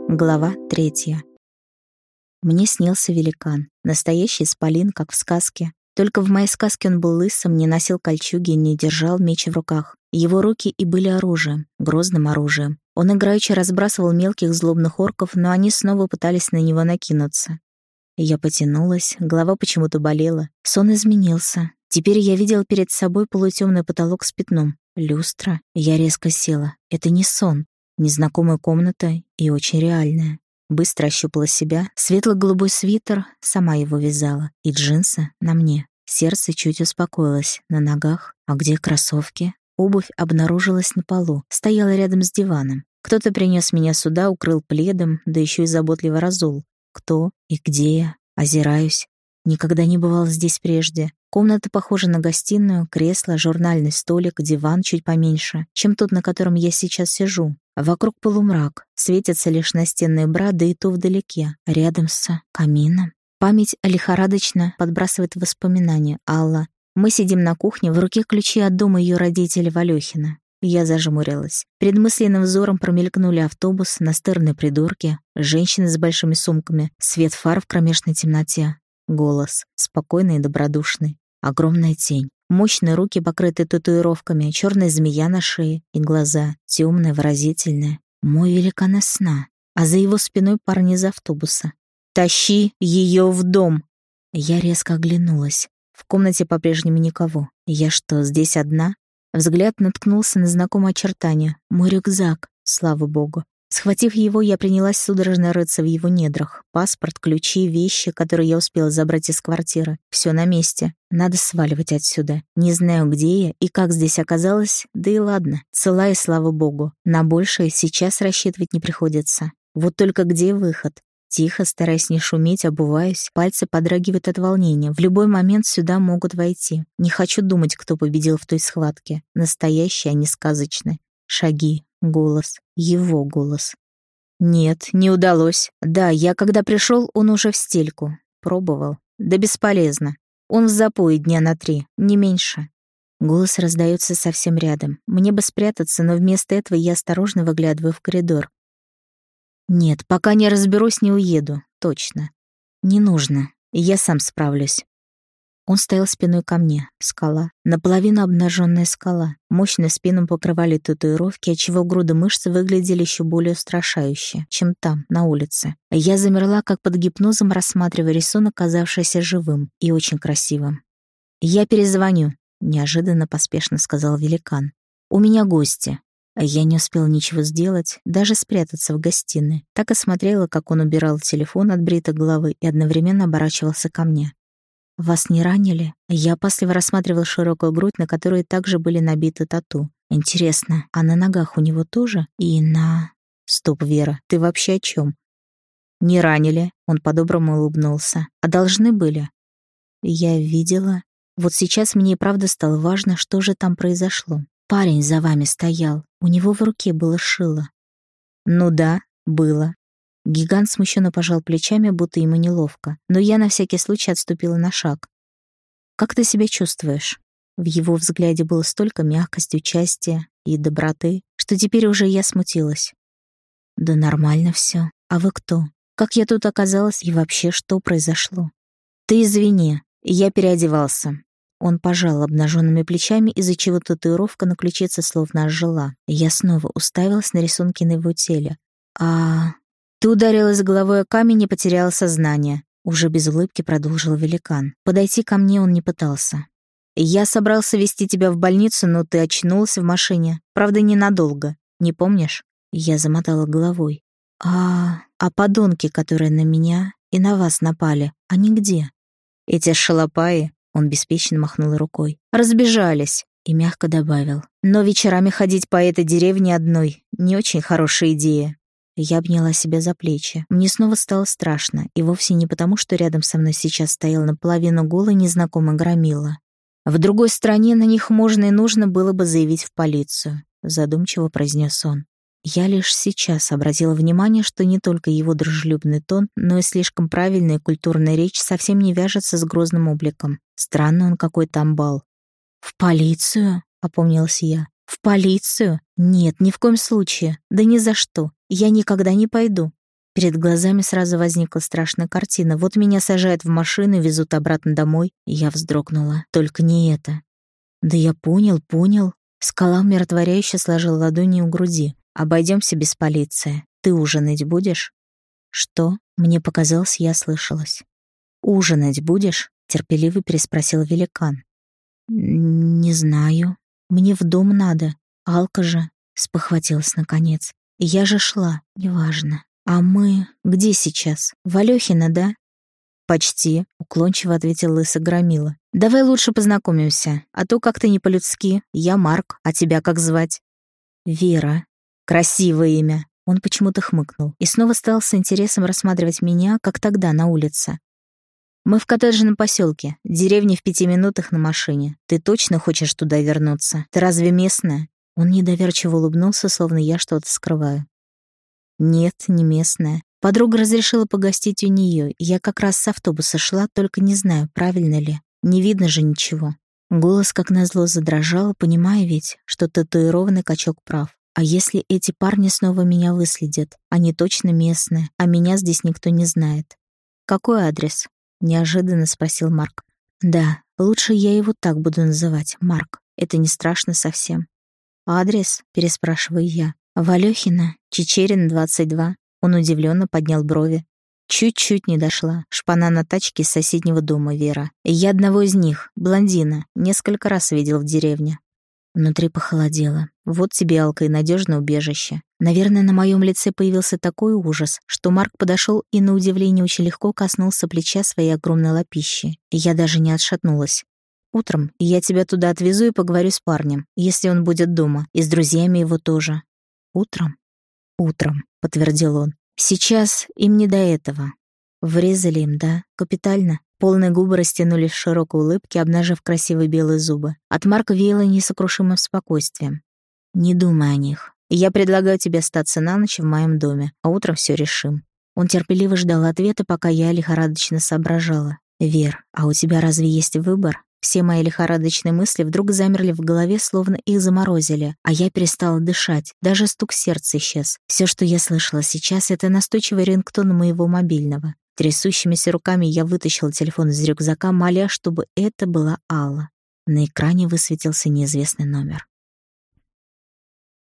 Глава 3. Мне снился великан, настоящий исполин, как в сказке. Только в моей сказке он был лысым, не носил кольчуги, не держал меч в руках. Его руки и были оружием, грозным оружием. Он играючи разбрасывал мелких злобных орков, но они снова пытались на него накинуться. Я потянулась, голова почему-то болела. Сон изменился. Теперь я видела перед собой полутемный потолок с пятном. Люстра. Я резко села. Это не сон. Незнакомая комната и очень реальная. Быстро ощупала себя. Светло-голубой свитер, сама его вязала. И джинсы на мне. Сердце чуть успокоилось. На ногах. А где кроссовки? Обувь обнаружилась на полу. Стояла рядом с диваном. Кто-то принес меня сюда, укрыл пледом, да еще и заботливо разул. Кто и где я? Озираюсь. Никогда не бывал здесь прежде. Комната похожа на гостиную, кресло, журнальный столик, диван чуть поменьше, чем тот, на котором я сейчас сижу. Вокруг полумрак, светятся лишь настенные бра, да и то вдалеке, рядом с камином. Память лихорадочно подбрасывает воспоминания. Алла. Мы сидим на кухне, в руке ключи от дома ее родителей Валёхина. Я зажмурилась. Перед мысленным взором промелькнули автобус, настырные придурки, женщины с большими сумками, свет фар в кромешной темноте. Голос, спокойный и добродушный. Огромная тень. Мощные руки, покрытые татуировками, черная змея на шее и глаза, темные, выразительные. Мой великан из сна. А за его спиной парни из автобуса. «Тащи ее в дом!» Я резко оглянулась. В комнате по-прежнему никого. Я что, здесь одна? Взгляд наткнулся на знакомое очертание. Мой рюкзак, слава богу. Схватив его, я принялась судорожно рыться в его недрах. Паспорт, ключи, вещи, которые я успела забрать из квартиры. Все на месте. Надо сваливать отсюда. Не знаю, где я и как здесь оказалась, да и ладно. Цела и слава богу. На большее сейчас рассчитывать не приходится. Вот только где выход? Тихо, стараясь не шуметь, обуваюсь. Пальцы подрагивают от волнения. В любой момент сюда могут войти. Не хочу думать, кто победил в той схватке. Настоящий, а не сказочный. Шаги. Голос. Его голос. Нет, не удалось. Да, я когда пришел, он уже в стельку. Пробовал. Да бесполезно. Он в запое дня на 3, не меньше. Голос раздается совсем рядом. Мне бы спрятаться, но вместо этого я осторожно выглядываю в коридор. Нет, пока не разберусь, не уеду. Точно. Не нужно. Я сам справлюсь. Он стоял спиной ко мне. Скала. Наполовину обнаженная скала. Мощную спину покрывали татуировки, отчего груды мышц выглядели еще более устрашающе, чем там, на улице. Я замерла, как под гипнозом, рассматривая рисунок, казавшийся живым и очень красивым. «Я перезвоню», — неожиданно поспешно сказал великан. «У меня гости». Я не успела ничего сделать, даже спрятаться в гостиной. Так и смотрела, как он убирал телефон от бритой головы и одновременно оборачивался ко мне. «Вас не ранили?» Я опасливо рассматривал широкую грудь, на которой также были набиты тату. Интересно, а на ногах у него тоже? И на... Стоп, Вера, ты вообще о чем? «Не ранили», — он по-доброму улыбнулся. «А должны были?» Я видела. Вот сейчас мне и правда стало важно, что же там произошло. Парень за вами стоял, у него в руке было шило. Ну да, было. Гигант смущенно пожал плечами, будто ему неловко, но я на всякий случай отступила на шаг. «Как ты себя чувствуешь?» В его взгляде было столько мягкости, участия и доброты, что теперь уже я смутилась. «Да нормально все. А вы кто? Как я тут оказалась и вообще что произошло?» «Ты извини, я переодевался». Он пожал обнаженными плечами, из-за чего татуировка на ключице словно ожила. Я снова уставилась на рисунки на его теле. Ты ударилась головой о камень и потеряла сознание. Уже без улыбки продолжил великан. Подойти ко мне он не пытался. Я собрался везти тебя в больницу, но ты очнулась в машине. Правда, ненадолго. Не помнишь? Я замотала головой. А подонки, которые на меня и на вас напали, они где? Эти шалопаи, он беспечно махнул рукой, разбежались. И мягко добавил. Но вечерами ходить по этой деревне одной не очень хорошая идея. Я обняла себя за плечи. Мне снова стало страшно, и вовсе не потому, что рядом со мной сейчас стоял наполовину голый незнакомый громила. В другой стране на них можно и нужно было бы заявить в полицию, задумчиво произнес он. Я лишь сейчас обратила внимание, что не только его дружелюбный тон, но и слишком правильная и культурная речь совсем не вяжется с грозным обликом. Странный он какой-то амбал. «В полицию?» — опомнилась я. «В полицию? Нет, ни в коем случае. Да ни за что. Я никогда не пойду». Перед глазами сразу возникла страшная картина. Вот меня сажают в машину и везут обратно домой. И я вздрогнула. Только не это. Да я понял. Скала умиротворяюще сложила ладони у груди. Обойдемся без полиции. Ты ужинать будешь? Что? Мне показалось, я слышалась. Ужинать будешь? Терпеливо переспросил великан. Не знаю. Мне в дом надо. Алка же. Спохватилась наконец. Я же шла. Неважно. А мы где сейчас? В Алёхино, да? Почти, уклончиво ответил лысый громила. Давай лучше познакомимся, а то как-то не по-людски. Я Марк, а тебя как звать? Вера. Красивое имя. Он почему-то хмыкнул и снова стал с интересом рассматривать меня, как тогда на улице. Мы в коттеджном поселке, деревня в 5 минутах на машине. Ты точно хочешь туда вернуться? Ты разве местная? Он недоверчиво улыбнулся, словно я что-то скрываю. Нет, не местная. Подруга разрешила погостить у нее. Я как раз с автобуса шла, только не знаю, правильно ли. Не видно же ничего. Голос, как назло, задрожал, понимая ведь, что татуированный качок прав. А если эти парни снова меня выследят? Они точно местные, а меня здесь никто не знает. Какой адрес? Неожиданно спросил Марк. Да, лучше я его так буду называть, Марк. Это не страшно совсем. Адрес? Переспрашиваю я. В Алёхино, Чичерина, 22. Он удивленно поднял брови. Чуть-чуть не дошла. Шпана на тачке из соседнего дома, Вера. Я одного из них, блондина, несколько раз видел в деревне. Внутри похолодело. Вот тебе, Алка, и надежное убежище. Наверное, на моем лице появился такой ужас, что Марк подошел и, на удивление, очень легко коснулся плеча своей огромной лапищи. И я даже не отшатнулась. Утром я тебя туда отвезу и поговорю с парнем, если он будет дома, и с друзьями его тоже. Утром? Утром, подтвердил он. Сейчас им не до этого. Врезали им, да? Капитально. Полные губы растянулись в широкой улыбке, обнажив красивые белые зубы. От Марка веяло несокрушимым спокойствием. Не думай о них. Я предлагаю тебе остаться на ночь в моем доме, а утром все решим. Он терпеливо ждал ответа, пока я лихорадочно соображала. Вер, а у тебя разве есть выбор? Все мои лихорадочные мысли вдруг замерли в голове, словно их заморозили, а я перестала дышать, даже стук сердца исчез. Все, что я слышала сейчас, это настойчивый рингтон моего мобильного. Трясущимися руками я вытащила телефон из рюкзака, моля, чтобы это была Алла. На экране высветился неизвестный номер.